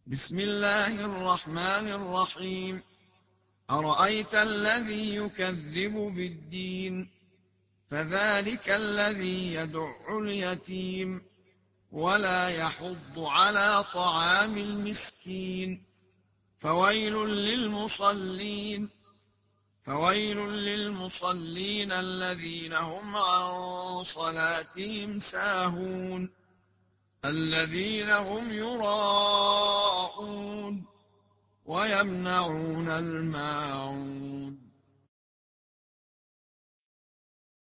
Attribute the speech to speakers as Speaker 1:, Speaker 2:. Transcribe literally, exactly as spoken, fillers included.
Speaker 1: بسم الله الرحمن الرحيم. أرأيت الذي يكذب بالدين فذلك الذي يدع اليتيم ولا يحض على طعام المسكين فويل للمصلين فويل للمصلين الذين هم عن صلاتهم ساهون الذين هم يراءون ويمنعون الماعون